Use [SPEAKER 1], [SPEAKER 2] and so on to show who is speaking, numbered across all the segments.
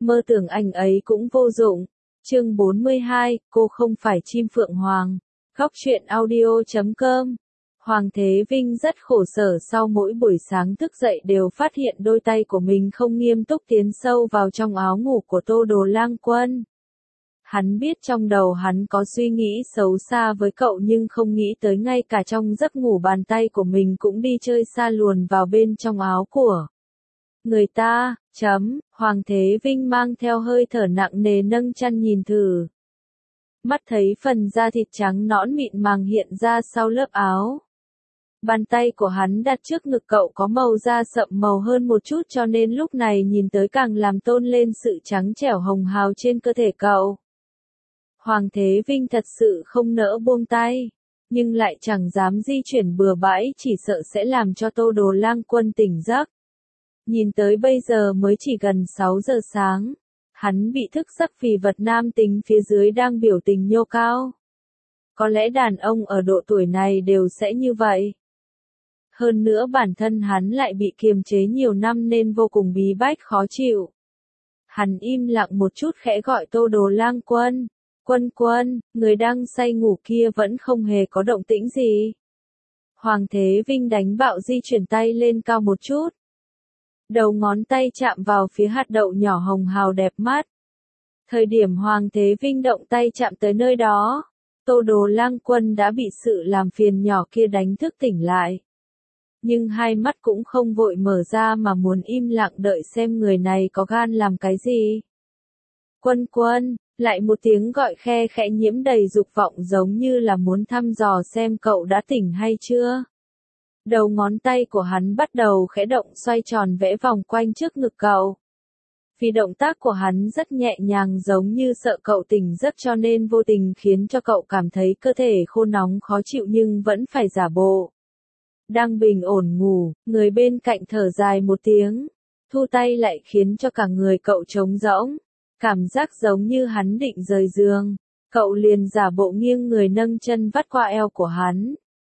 [SPEAKER 1] Mơ tưởng anh ấy cũng vô dụng. Chương 42, cô không phải chim phượng hoàng. Góc truyện audio.com. Hoàng Thế Vinh rất khổ sở sau mỗi buổi sáng thức dậy đều phát hiện đôi tay của mình không nghiêm túc tiến sâu vào trong áo ngủ của Tô Đồ Lang Quân. Hắn biết trong đầu hắn có suy nghĩ xấu xa với cậu nhưng không nghĩ tới ngay cả trong giấc ngủ bàn tay của mình cũng đi chơi xa luồn vào bên trong áo của người ta. Hoàng Thế Vinh mang theo hơi thở nặng nề nâng chăn nhìn thử. Mắt thấy phần da thịt trắng nõn mịn màng hiện ra sau lớp áo. Bàn tay của hắn đặt trước ngực cậu có màu da sậm màu hơn một chút cho nên lúc này nhìn tới càng làm tôn lên sự trắng trẻo hồng hào trên cơ thể cậu. Hoàng Thế Vinh thật sự không nỡ buông tay, nhưng lại chẳng dám di chuyển bừa bãi chỉ sợ sẽ làm cho Tô Đồ Lang Quân tỉnh giấc. Nhìn tới bây giờ mới chỉ gần 6 giờ sáng, hắn bị thức giấc vì vật nam tính phía dưới đang biểu tình nhô cao. Có lẽ đàn ông ở độ tuổi này đều sẽ như vậy. Hơn nữa bản thân hắn lại bị kiềm chế nhiều năm nên vô cùng bí bách khó chịu. Hắn im lặng một chút khẽ gọi Tô Đồ Lang Quân. Quân, người đang say ngủ kia vẫn không hề có động tĩnh gì. Hoàng Thế Vinh đánh bạo di chuyển tay lên cao một chút. Đầu ngón tay chạm vào phía hạt đậu nhỏ hồng hào đẹp mắt. Thời điểm Hoàng Thế Vinh động tay chạm tới nơi đó, Tô Đồ Lang Quân đã bị sự làm phiền nhỏ kia đánh thức tỉnh lại. Nhưng hai mắt cũng không vội mở ra mà muốn im lặng đợi xem người này có gan làm cái gì. Quân, lại một tiếng gọi khe khẽ nhiễm đầy dục vọng giống như là muốn thăm dò xem cậu đã tỉnh hay chưa. Đầu ngón tay của hắn bắt đầu khẽ động xoay tròn vẽ vòng quanh trước ngực cậu. Vì động tác của hắn rất nhẹ nhàng giống như sợ cậu tỉnh giấc cho nên vô tình khiến cho cậu cảm thấy cơ thể khô nóng khó chịu nhưng vẫn phải giả bộ. Đang bình ổn ngủ, người bên cạnh thở dài một tiếng, thu tay lại khiến cho cả người cậu trống rỗng. Cảm giác giống như hắn định rời giường, cậu liền giả bộ nghiêng người nâng chân vắt qua eo của hắn.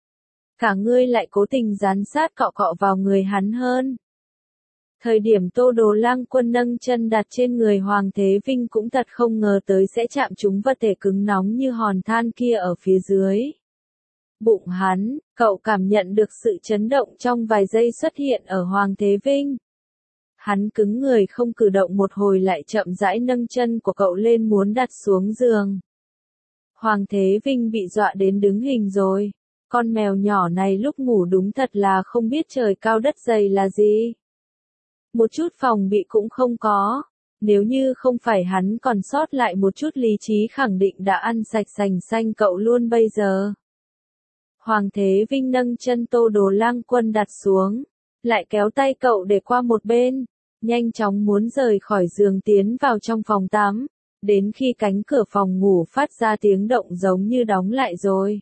[SPEAKER 1] Cả người lại cố tình dán sát cọ cọ vào người hắn hơn. Thời điểm Tô Đồ Lang Quân nâng chân đặt trên người Hoàng Thế Vinh cũng thật không ngờ tới sẽ chạm trúng vật thể cứng nóng như hòn than kia ở phía dưới. Bụng hắn, cậu cảm nhận được sự chấn động trong vài giây xuất hiện ở Hoàng Thế Vinh. Hắn cứng người không cử động một hồi lại chậm rãi nâng chân của cậu lên muốn đặt xuống giường. Hoàng Thế Vinh bị dọa đến đứng hình rồi. Con mèo nhỏ này lúc ngủ đúng thật là không biết trời cao đất dày là gì. Một chút phòng bị cũng không có. Nếu như không phải hắn còn sót lại một chút lý trí khẳng định đã ăn sạch sành xanh cậu luôn bây giờ. Hoàng Thế Vinh nâng chân Tô Đồ Lang Quân đặt xuống, lại kéo tay cậu để qua một bên. Nhanh chóng muốn rời khỏi giường tiến vào trong phòng tắm, đến khi cánh cửa phòng ngủ phát ra tiếng động giống như đóng lại rồi.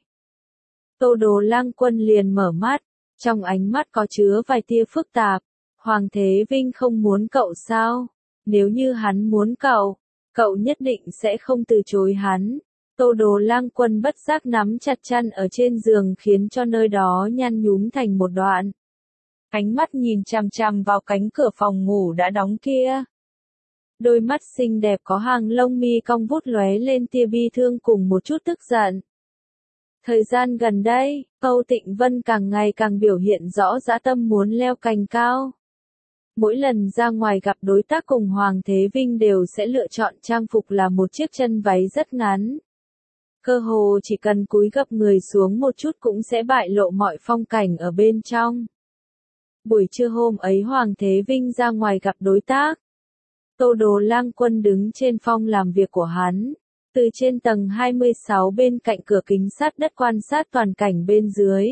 [SPEAKER 1] Tô Đồ Lang Quân liền mở mắt, trong ánh mắt có chứa vài tia phức tạp. Hoàng Thế Vinh không muốn cậu sao? Nếu như hắn muốn cậu nhất định sẽ không từ chối hắn. Tô Đồ Lang Quân bất giác nắm chặt chăn ở trên giường khiến cho nơi đó nhăn nhúm thành một đoạn. Ánh mắt nhìn chằm chằm vào cánh cửa phòng ngủ đã đóng kia. Đôi mắt xinh đẹp có hàng lông mi cong vút lóe lên tia bi thương cùng một chút tức giận. Thời gian gần đây, Âu Tịnh Vân càng ngày càng biểu hiện rõ dã tâm muốn leo cành cao. Mỗi lần ra ngoài gặp đối tác cùng Hoàng Thế Vinh đều sẽ lựa chọn trang phục là một chiếc chân váy rất ngắn. Cơ hồ chỉ cần cúi gập người xuống một chút cũng sẽ bại lộ mọi phong cảnh ở bên trong. Buổi trưa hôm ấy Hoàng Thế Vinh ra ngoài gặp đối tác. Tô Đồ Lang Quân đứng trên phòng làm việc của hắn, từ trên tầng 26 bên cạnh cửa kính sát đất quan sát toàn cảnh bên dưới.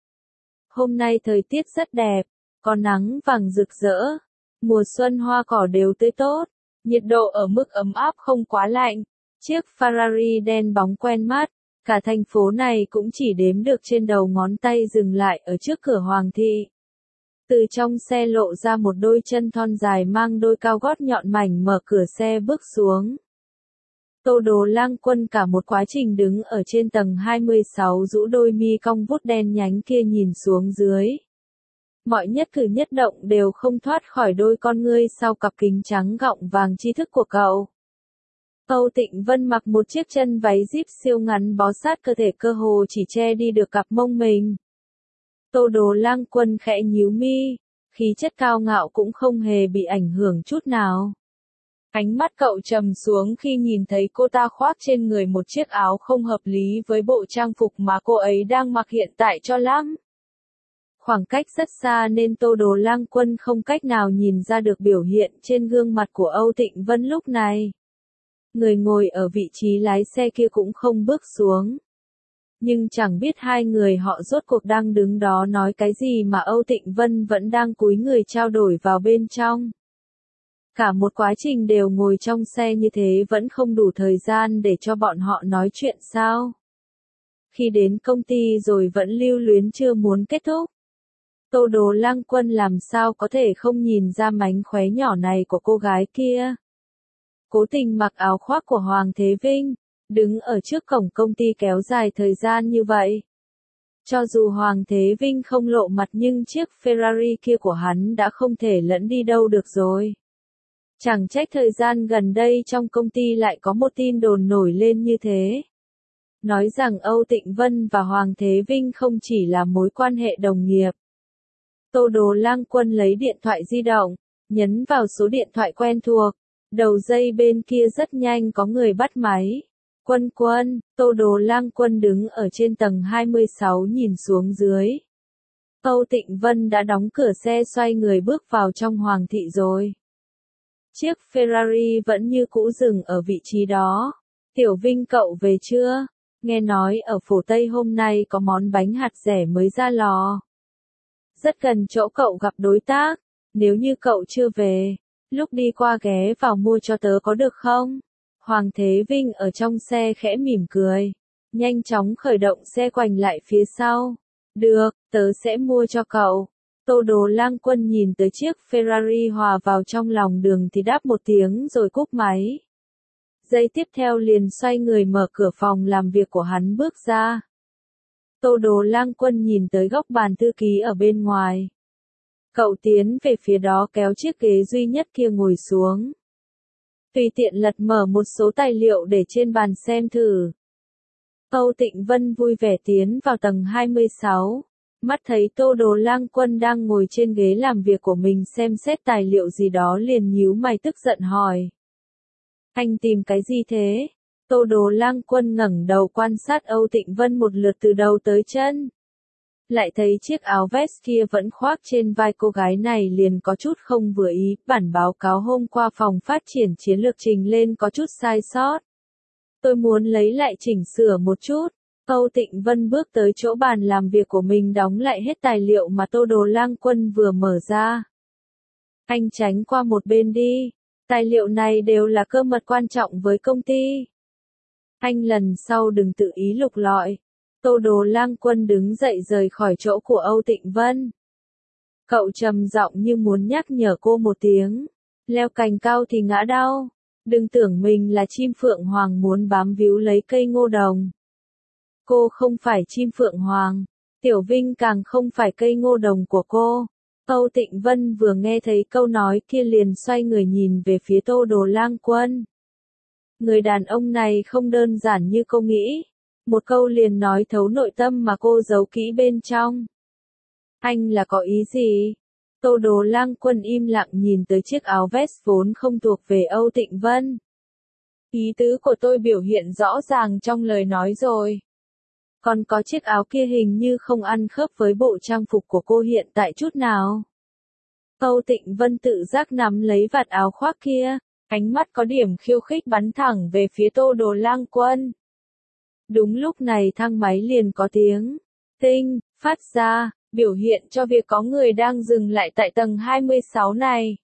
[SPEAKER 1] Hôm nay thời tiết rất đẹp, có nắng vàng rực rỡ, mùa xuân hoa cỏ đều tươi tốt, nhiệt độ ở mức ấm áp không quá lạnh. Chiếc Ferrari đen bóng quen mắt, cả thành phố này cũng chỉ đếm được trên đầu ngón tay dừng lại ở trước cửa Hoàng thị. Từ trong xe lộ ra một đôi chân thon dài mang đôi cao gót nhọn mảnh mở cửa xe bước xuống. Tô Đồ Lang Quân cả một quá trình đứng ở trên tầng 26 rũ đôi mi cong vút đen nhánh kia nhìn xuống dưới. Mọi nhất cử nhất động đều không thoát khỏi đôi con ngươi sau cặp kính trắng gọng vàng tri thức của cậu. Âu Tịnh Vân mặc một chiếc chân váy zip siêu ngắn bó sát cơ thể cơ hồ chỉ che đi được cặp mông mình. Tô Đồ Lang Quân khẽ nhíu mi, khí chất cao ngạo cũng không hề bị ảnh hưởng chút nào. Ánh mắt cậu trầm xuống khi nhìn thấy cô ta khoác trên người một chiếc áo không hợp lý với bộ trang phục mà cô ấy đang mặc hiện tại cho lắm. Khoảng cách rất xa nên Tô Đồ Lang Quân không cách nào nhìn ra được biểu hiện trên gương mặt của Âu Tịnh Vân lúc này. Người ngồi ở vị trí lái xe kia cũng không bước xuống. Nhưng chẳng biết hai người họ rốt cuộc đang đứng đó nói cái gì mà Âu Tịnh Vân vẫn đang cúi người trao đổi vào bên trong. Cả một quá trình đều ngồi trong xe như thế vẫn không đủ thời gian để cho bọn họ nói chuyện sao? Khi đến công ty rồi vẫn lưu luyến chưa muốn kết thúc. Tô Đồ Lang Quân làm sao có thể không nhìn ra mánh khóe nhỏ này của cô gái kia. Cố tình mặc áo khoác của Hoàng Thế Vinh, đứng ở trước cổng công ty kéo dài thời gian như vậy. Cho dù Hoàng Thế Vinh không lộ mặt nhưng chiếc Ferrari kia của hắn đã không thể lẫn đi đâu được rồi. Chẳng trách thời gian gần đây trong công ty lại có một tin đồn nổi lên như thế. Nói rằng Âu Tịnh Vân và Hoàng Thế Vinh không chỉ là mối quan hệ đồng nghiệp. Tô Đồ Lang Quân lấy điện thoại di động, nhấn vào số điện thoại quen thuộc. Đầu dây bên kia rất nhanh có người bắt máy. Quân Quân, Tô Đồ Lang Quân đứng ở trên tầng 26 nhìn xuống dưới. Âu Tịnh Vân đã đóng cửa xe xoay người bước vào trong Hoàng thị rồi. Chiếc Ferrari vẫn như cũ dừng ở vị trí đó. Tiểu Vinh cậu về chưa? Nghe nói ở Phổ Tây hôm nay có món bánh hạt dẻ mới ra lò. Rất gần chỗ cậu gặp đối tác. Nếu như cậu chưa về, lúc đi qua ghé vào mua cho tớ có được không? Hoàng Thế Vinh ở trong xe khẽ mỉm cười. Nhanh chóng khởi động xe quành lại phía sau. Được, tớ sẽ mua cho cậu. Tô Đồ Lang Quân nhìn tới chiếc Ferrari hòa vào trong lòng đường thì đáp một tiếng rồi cúp máy. Giây tiếp theo liền xoay người mở cửa phòng làm việc của hắn bước ra. Tô Đồ Lang Quân nhìn tới góc bàn thư ký ở bên ngoài. Cậu tiến về phía đó kéo chiếc ghế duy nhất kia ngồi xuống. Tùy tiện lật mở một số tài liệu để trên bàn xem thử. Âu Tịnh Vân vui vẻ tiến vào tầng 26. Mắt thấy Tô Đồ Lang Quân đang ngồi trên ghế làm việc của mình xem xét tài liệu gì đó liền nhíu mày tức giận hỏi. Anh tìm cái gì thế? Tô Đồ Lang Quân ngẩng đầu quan sát Âu Tịnh Vân một lượt từ đầu tới chân. Lại thấy chiếc áo vest kia vẫn khoác trên vai cô gái này liền có chút không vừa ý, bản báo cáo hôm qua phòng phát triển chiến lược trình lên có chút sai sót. Tôi muốn lấy lại chỉnh sửa một chút. Âu Tịnh Vân bước tới chỗ bàn làm việc của mình đóng lại hết tài liệu mà Tô Đồ Lang Quân vừa mở ra. Anh tránh qua một bên đi. Tài liệu này đều là cơ mật quan trọng với công ty. Anh lần sau đừng tự ý lục lọi. Tô Đồ Lang Quân đứng dậy rời khỏi chỗ của Âu Tịnh Vân. Cậu trầm giọng như muốn nhắc nhở cô một tiếng. Leo cành cao thì ngã đau. Đừng tưởng mình là chim phượng hoàng muốn bám víu lấy cây ngô đồng. Cô không phải chim phượng hoàng. Tiểu Vinh càng không phải cây ngô đồng của cô. Âu Tịnh Vân vừa nghe thấy câu nói kia liền xoay người nhìn về phía Tô Đồ Lang Quân. Người đàn ông này không đơn giản như cô nghĩ. Một câu liền nói thấu nội tâm mà cô giấu kỹ bên trong. Anh là có ý gì? Tô Đồ Lang Quân im lặng nhìn tới chiếc áo vest vốn không thuộc về Âu Tịnh Vân. Ý tứ của tôi biểu hiện rõ ràng trong lời nói rồi. Còn có chiếc áo kia hình như không ăn khớp với bộ trang phục của cô hiện tại chút nào. Âu Tịnh Vân tự giác nắm lấy vạt áo khoác kia, ánh mắt có điểm khiêu khích bắn thẳng về phía Tô Đồ Lang Quân. Đúng lúc này thang máy liền có tiếng tinh phát ra, biểu hiện cho việc có người đang dừng lại tại tầng 26 này.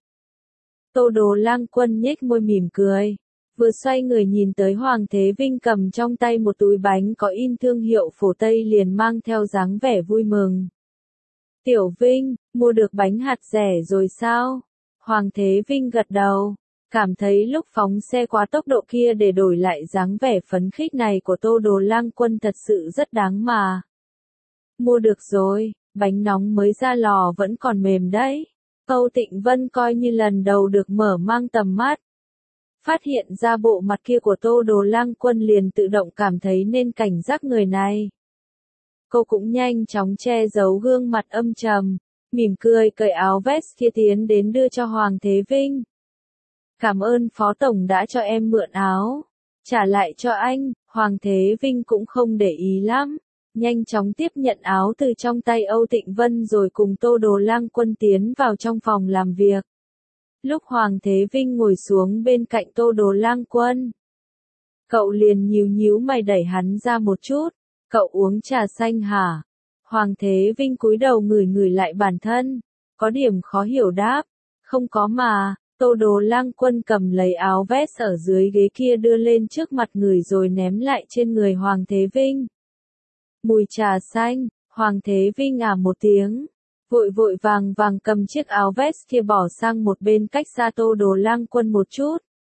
[SPEAKER 1] Tô Đồ Lang Quân nhếch môi mỉm cười, vừa xoay người nhìn tới Hoàng Thế Vinh cầm trong tay một túi bánh có in thương hiệu Phổ Tây liền mang theo dáng vẻ vui mừng. Tiểu Vinh, mua được bánh hạt dẻ rồi sao? Hoàng Thế Vinh gật đầu. Cảm thấy lúc phóng xe quá tốc độ kia để đổi lại dáng vẻ phấn khích này của Tô Đồ Lang Quân thật sự rất đáng mà. Mua được rồi, bánh nóng mới ra lò vẫn còn mềm đấy. Âu Tịnh Vân coi như lần đầu được mở mang tầm mắt. Phát hiện ra bộ mặt kia của Tô Đồ Lang Quân liền tự động cảm thấy nên cảnh giác người này. Cô cũng nhanh chóng che giấu gương mặt âm trầm, mỉm cười cởi áo vest kia tiến đến đưa cho Hoàng Thế Vinh. Cảm ơn Phó Tổng đã cho em mượn áo. Trả lại cho anh, Hoàng Thế Vinh cũng không để ý lắm. Nhanh chóng tiếp nhận áo từ trong tay Âu Tịnh Vân rồi cùng Tô Đồ Lang Quân tiến vào trong phòng làm việc. Lúc Hoàng Thế Vinh ngồi xuống bên cạnh Tô Đồ Lang Quân, cậu liền nhíu nhíu mày đẩy hắn ra một chút. Cậu uống trà xanh hả? Hoàng Thế Vinh cúi đầu ngửi ngửi lại bản thân, có điểm khó hiểu đáp. Không có mà. Tô Đồ Lang Quân cầm lấy áo vest ở dưới ghế kia đưa lên trước mặt người rồi ném lại trên người Hoàng Thế Vinh. Mùi trà xanh, Hoàng Thế Vinh một tiếng, vội vội vàng vàng cầm chiếc áo vest kia bỏ sang một bên cách xa Tô Đồ Lang Quân một chút.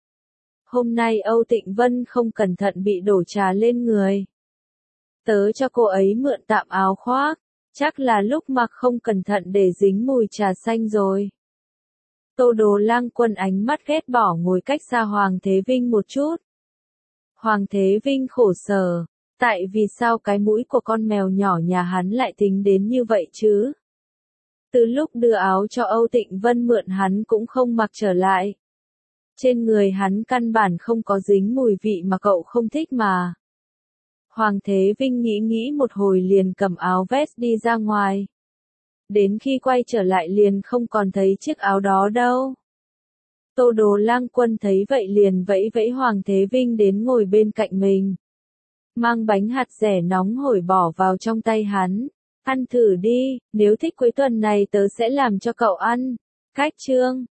[SPEAKER 1] Hôm nay Âu Tịnh Vân không cẩn thận bị đổ trà lên người. Tớ cho cô ấy mượn tạm áo khoác, chắc là lúc mặc không cẩn thận để dính mùi trà xanh rồi. Tô Đồ Lang Quân ánh mắt ghét bỏ ngồi cách xa Hoàng Thế Vinh một chút. Hoàng Thế Vinh khổ sở, tại vì sao cái mũi của con mèo nhỏ nhà hắn lại tính đến như vậy chứ? Từ lúc đưa áo cho Âu Tịnh Vân mượn hắn cũng không mặc trở lại. Trên người hắn căn bản không có dính mùi vị mà cậu không thích mà. Hoàng Thế Vinh nghĩ nghĩ một hồi liền cầm áo vest đi ra ngoài. Đến khi quay trở lại liền không còn thấy chiếc áo đó đâu. Tô Đồ Lang Quân thấy vậy liền vẫy vẫy Hoàng Thế Vinh đến ngồi bên cạnh mình. Mang bánh hạt dẻ nóng hổi bỏ vào trong tay hắn. Ăn thử đi, nếu thích cuối tuần này tớ sẽ làm cho cậu ăn. Cách chương